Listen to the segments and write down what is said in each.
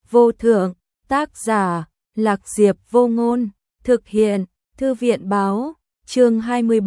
vô thượng, tác giả, Lạc Diệp Vô Ngôn, thực hiện, Thư viện báo, chương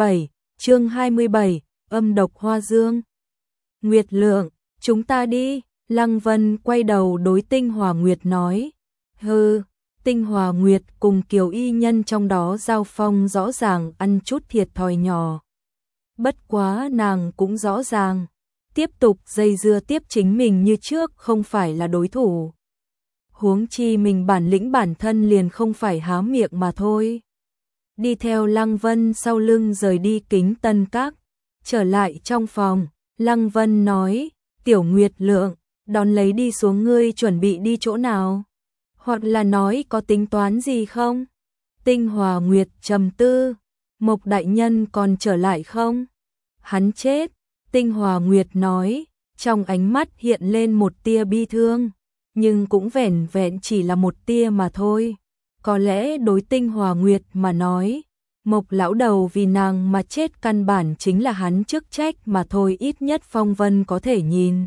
27, âm độc hoa dương. Nguyệt Lượng, chúng ta đi, Lăng Vân quay đầu đối Tinh Hòa Nguyệt nói. Hừ, Tinh Hòa Nguyệt cùng Kiều Y Nhân trong đó giao phong rõ ràng ăn chút thiệt thòi nhỏ. Bất quá nàng cũng rõ ràng, tiếp tục dây dưa tiếp chính mình như trước không phải là đối thủ. Huống chi mình bản lĩnh bản thân liền không phải há miệng mà thôi. Đi theo Lăng Vân sau lưng rời đi Kính Tân Các, trở lại trong phòng, Lăng Vân nói, Tiểu Nguyệt Lượng, đón lấy đi xuống ngươi chuẩn bị đi chỗ nào? Hoặc là nói có tính toán gì không? Tinh Hòa Nguyệt trầm tư, Mộc đại nhân còn trở lại không? Hắn chết, Tinh Hòa Nguyệt nói, trong ánh mắt hiện lên một tia bi thương, nhưng cũng vẻn vẹn chỉ là một tia mà thôi. Có lẽ đối Tinh Hòa Nguyệt mà nói, Mộc lão đầu vì nàng mà chết căn bản chính là hắn chức trách mà thôi, ít nhất Phong Vân có thể nhìn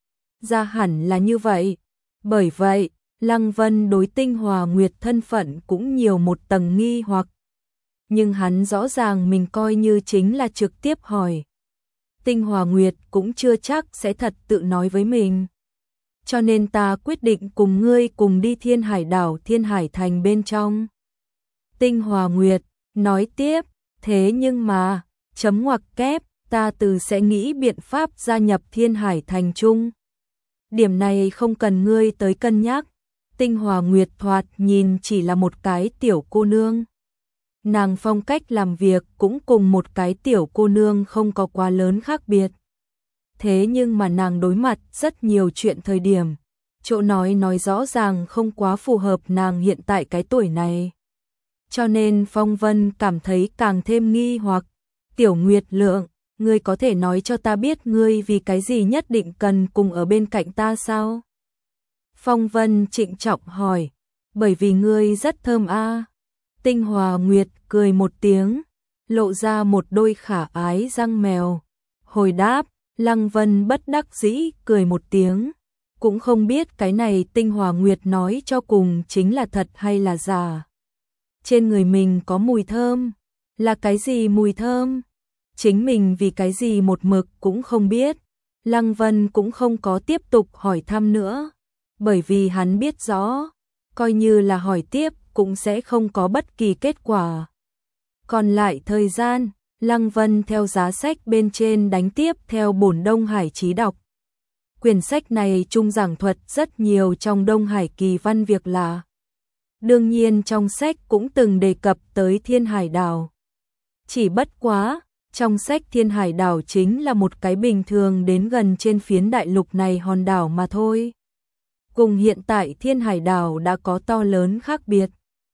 ra hẳn là như vậy. Bởi vậy, Lăng Vân đối Tinh Hòa Nguyệt thân phận cũng nhiều một tầng nghi hoặc. Nhưng hắn rõ ràng mình coi như chính là trực tiếp hỏi. Tinh Hòa Nguyệt cũng chưa chắc sẽ thật tự nói với mình. Cho nên ta quyết định cùng ngươi cùng đi Thiên Hải đảo Thiên Hải thành bên trong. Tinh Hòa Nguyệt nói tiếp, thế nhưng mà, chấm ngoặc kép, ta từ sẽ nghĩ biện pháp gia nhập Thiên Hải thành chung. Điểm này không cần ngươi tới cân nhắc. Tinh Hòa Nguyệt thoạt nhìn chỉ là một cái tiểu cô nương. Nàng phong cách làm việc cũng cùng một cái tiểu cô nương không có quá lớn khác biệt. Thế nhưng mà nàng đối mặt rất nhiều chuyện thời điểm, chỗ nói rõ ràng không quá phù hợp nàng hiện tại cái tuổi này. Cho nên Phong Vân cảm thấy càng thêm nghi hoặc. Tiểu Nguyệt Lượng, ngươi có thể nói cho ta biết ngươi vì cái gì nhất định cần cùng ở bên cạnh ta sao? Phong Vân trịnh trọng hỏi, bởi vì ngươi rất thơm a. Tinh Hòa Nguyệt cười một tiếng, lộ ra một đôi khả ái răng mèo. Hồi đáp, Lăng Vân bất đắc dĩ cười một tiếng, cũng không biết cái này Tinh Hòa Nguyệt nói cho cùng chính là thật hay là giả. Trên người mình có mùi thơm, là cái gì mùi thơm? Chính mình vì cái gì một mực cũng không biết. Lăng Vân cũng không có tiếp tục hỏi thăm nữa, bởi vì hắn biết rõ, coi như là hỏi tiếp cũng sẽ không có bất kỳ kết quả. Còn lại thời gian, Lăng Vân theo giá sách bên trên đánh tiếp theo bổn Đông Hải chí đọc. Quyển sách này chung giảng thuật rất nhiều trong Đông Hải kỳ văn việc lạ. Đương nhiên trong sách cũng từng đề cập tới Thiên Hải đảo. Chỉ bất quá, trong sách Thiên Hải đảo chính là một cái bình thường đến gần trên phiến đại lục này hòn đảo mà thôi. Cùng hiện tại Thiên Hải đảo đã có to lớn khác biệt.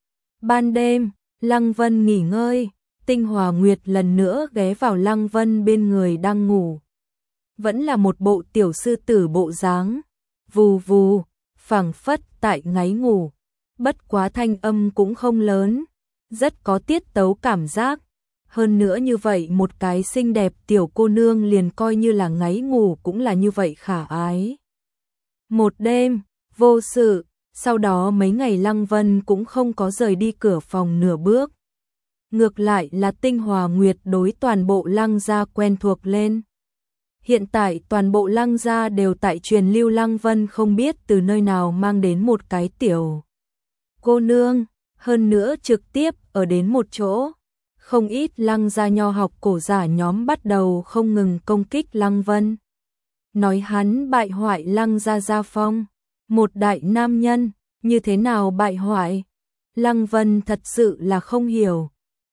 Ban đêm, Lăng Vân nghỉ ngơi, Tinh Hòa Nguyệt lần nữa ghé vào Lăng Vân bên người đang ngủ. Vẫn là một bộ tiểu sư tử bộ dáng, vù vù, phảng phất tại ngáy ngủ. Bất quá thanh âm cũng không lớn, rất có tiết tấu cảm giác. Hơn nữa như vậy một cái xinh đẹp tiểu cô nương liền coi như là ngáy ngủ cũng là như vậy khả ái. Một đêm, vô sự, sau đó mấy ngày Lăng Vân cũng không có rời đi cửa phòng nửa bước. Ngược lại là Tinh Hòa Nguyệt đối toàn bộ Lăng gia quen thuộc lên. Hiện tại toàn bộ Lăng gia đều tại truyền lưu Lăng Vân không biết từ nơi nào mang đến một cái tiểu cô nương, hơn nữa trực tiếp ở đến một chỗ. Không ít Lăng gia nho học cổ giả nhóm bắt đầu không ngừng công kích Lăng Vân. Nói hắn bại hoại Lăng gia gia phong. Một đại nam nhân, như thế nào bại hoại? Lăng Vân thật sự là không hiểu.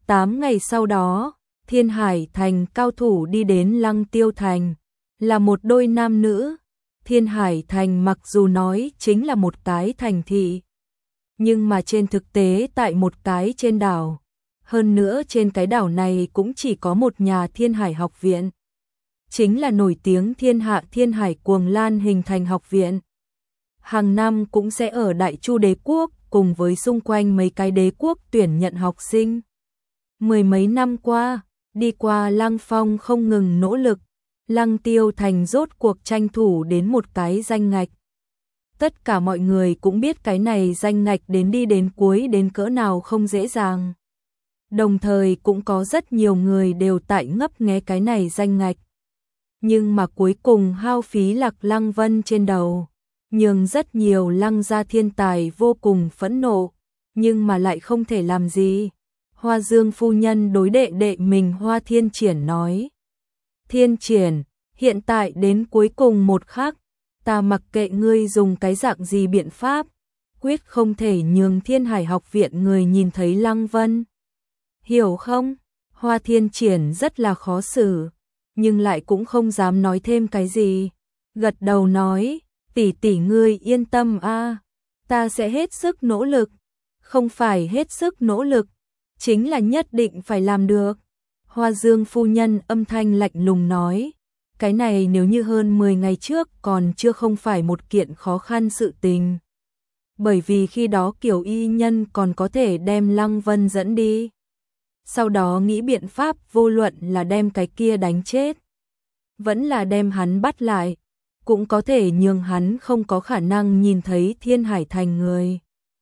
8 ngày sau đó, Thiên Hải thành cao thủ đi đến Lăng Tiêu thành, là một đôi nam nữ. Thiên Hải thành mặc dù nói chính là một cái thành thị, nhưng mà trên thực tế tại một cái trên đảo. Hơn nữa trên cái đảo này cũng chỉ có một nhà Thiên Hải học viện. Chính là nổi tiếng thiên hạ Thiên Hải Cuồng Lan hình thành học viện. Hàng năm cũng sẽ ở Đại Chu đế quốc cùng với xung quanh mấy cái đế quốc tuyển nhận học sinh. Mười mấy năm qua, đi qua Lăng Phong không ngừng nỗ lực, Lăng Tiêu thành rốt cuộc tranh thủ đến một cái danh ngạch. Tất cả mọi người cũng biết cái này danh ngạch đến đi đến cuối đến cỡ nào không dễ dàng. Đồng thời cũng có rất nhiều người đều tại ngấp nghé cái này danh ngạch. Nhưng mà cuối cùng hao phí Lạc Lăng Vân trên đầu, nhưng rất nhiều Lăng gia thiên tài vô cùng phẫn nộ, nhưng mà lại không thể làm gì. Hoa Dương phu nhân đối đệ đệ mình Hoa Thiên Triển nói: Thiên Triển, hiện tại đến cuối cùng một khắc, ta mặc kệ ngươi dùng cái dạng gì biện pháp, quyết không thể nhường Thiên Hải học viện người nhìn thấy Lăng Vân. Hiểu không? Hoa Thiên Triển rất là khó xử, nhưng lại cũng không dám nói thêm cái gì. Gật đầu nói: tỷ tỷ ngươi yên tâm a, ta sẽ hết sức nỗ lực. Không phải hết sức nỗ lực, chính là nhất định phải làm được. Hoa Dương phu nhân âm thanh lạnh lùng nói: cái này nếu như hơn 10 ngày trước còn chưa không phải một kiện khó khăn sự tình. Bởi vì khi đó Kiều Y Nhân còn có thể đem Lăng Vân dẫn đi. Sau đó nghĩ biện pháp vô luận là đem cái kia đánh chết, vẫn là đem hắn bắt lại, cũng có thể nhường hắn không có khả năng nhìn thấy Thiên Hải thành người.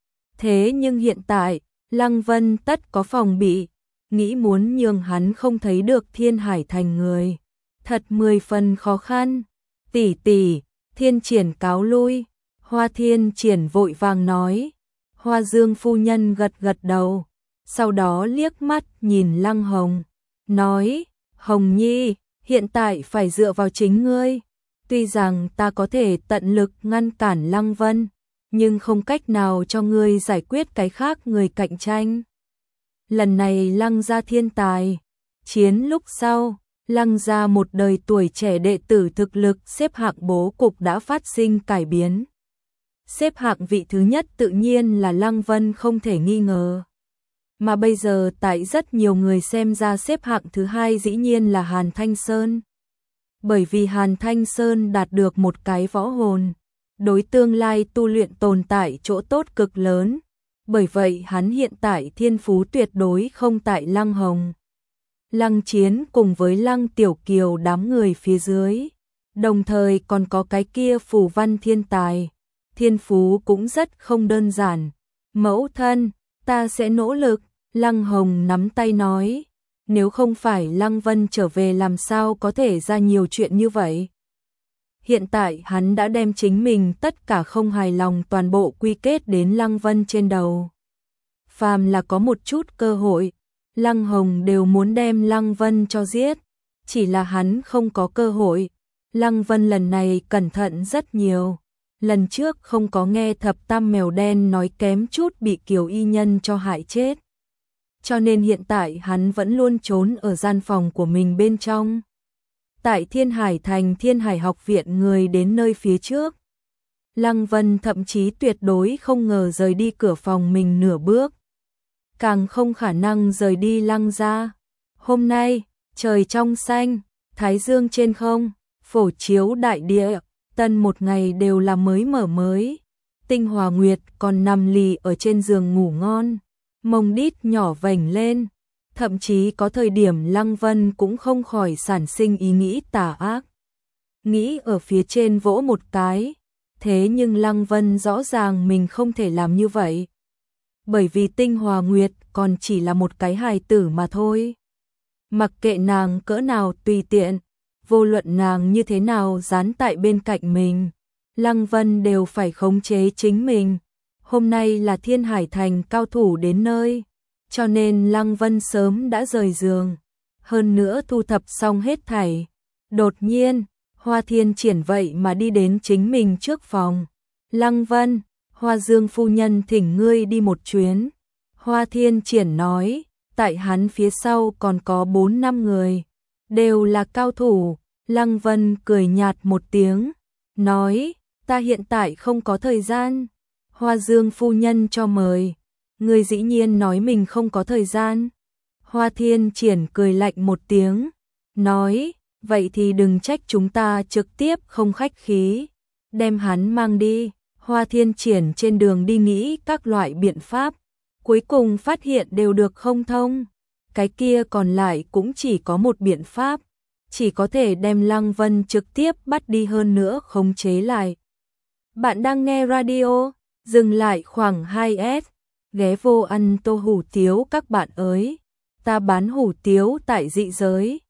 Thế nhưng hiện tại, Lăng Vân tất có phòng bị, nghĩ muốn nhường hắn không thấy được Thiên Hải thành người. Thật 10 phần khó khăn. Tỷ tỷ, Thiên Triển cáo lui. Hoa Thiên Triển vội vàng nói. Hoa Dương phu nhân gật gật đầu, sau đó liếc mắt nhìn Lăng Hồng, nói: Hồng Nhi, hiện tại phải dựa vào chính ngươi. Tuy rằng ta có thể tận lực ngăn cản Lăng Vân, nhưng không cách nào cho ngươi giải quyết cái khác người cạnh tranh. Lần này Lăng gia thiên tài, chiến lúc sau, Lăng gia một đời tuổi trẻ đệ tử thực lực xếp hạng bố cục đã phát sinh cải biến. Xếp hạng vị thứ nhất tự nhiên là Lăng Vân không thể nghi ngờ. Mà bây giờ tại rất nhiều người xem ra xếp hạng thứ hai dĩ nhiên là Hàn Thanh Sơn. Bởi vì Hàn Thanh Sơn đạt được một cái võ hồn, đối tương lai tu luyện tồn tại chỗ tốt cực lớn. Bởi vậy hắn hiện tại thiên phú tuyệt đối không tại Lăng Hồng, Lăng Chiến cùng với Lăng Tiểu Kiều đám người phía dưới. Đồng thời còn có cái kia Phù Văn thiên tài, thiên phú cũng rất không đơn giản. Mẫu thân, ta sẽ nỗ lực. Lăng Hồng nắm tay nói, nếu không phải Lăng Vân trở về làm sao có thể ra nhiều chuyện như vậy. Hiện tại hắn đã đem chính mình tất cả không hài lòng toàn bộ quy kết đến Lăng Vân trên đầu. Phàm là có một chút cơ hội, Lăng Hồng đều muốn đem Lăng Vân cho giết, chỉ là hắn không có cơ hội. Lăng Vân lần này cẩn thận rất nhiều, lần trước không có nghe thập tam mèo đen nói kém chút bị Kiều Y Nhân cho hại chết. Cho nên hiện tại hắn vẫn luôn trốn ở gian phòng của mình bên trong. Tại Thiên Hải thành Thiên Hải học viện người đến nơi phía trước, Lăng Vân thậm chí tuyệt đối không ngờ rời đi cửa phòng mình nửa bước, càng không khả năng rời đi Lăng gia. Hôm nay, trời trong xanh, thái dương trên không, phổ chiếu đại địa, tân một ngày đều là mới mở mới. Tinh Hòa Nguyệt còn nằm lì ở trên giường ngủ ngon, mông đít nhỏ vểnh lên, thậm chí có thời điểm Lăng Vân cũng không khỏi sản sinh ý nghĩ tà ác. Nghĩ ở phía trên vỗ một cái, thế nhưng Lăng Vân rõ ràng mình không thể làm như vậy. Bởi vì Tinh Hòa Nguyệt còn chỉ là một cái hài tử mà thôi. Mặc kệ nàng cỡ nào tùy tiện, vô luận nàng như thế nào dán tại bên cạnh mình, Lăng Vân đều phải khống chế chính mình. Hôm nay là Thiên Hải thành cao thủ đến nơi, cho nên Lăng Vân sớm đã rời giường, hơn nữa thu thập xong hết thảy. Đột nhiên, Hoa Thiên Triển vậy mà đi đến chính mình trước phòng. Lăng Vân, Hoa Dương phu nhân thỉnh ngươi đi một chuyến. Hoa Thiên Triển nói, tại hắn phía sau còn có 4-5 người, đều là cao thủ. Lăng Vân cười nhạt một tiếng, nói, ta hiện tại không có thời gian. Hoa Dương phu nhân cho mời, người dĩ nhiên nói mình không có thời gian. Hoa Thiên Triển cười lạnh một tiếng, nói, vậy thì đừng trách chúng ta trực tiếp không khách khí, đem hắn mang đi. Hoa Thiên Triển trên đường đi nghĩ các loại biện pháp, cuối cùng phát hiện đều được không thông. Cái kia còn lại cũng chỉ có một biện pháp, chỉ có thể đem Lăng Vân trực tiếp bắt đi hơn nữa khống chế lại. Bạn đang nghe radio, dừng lại khoảng 2S, ghé vô ăn tô hủ tiếu các bạn ơi. Ta bán hủ tiếu tại dị giới.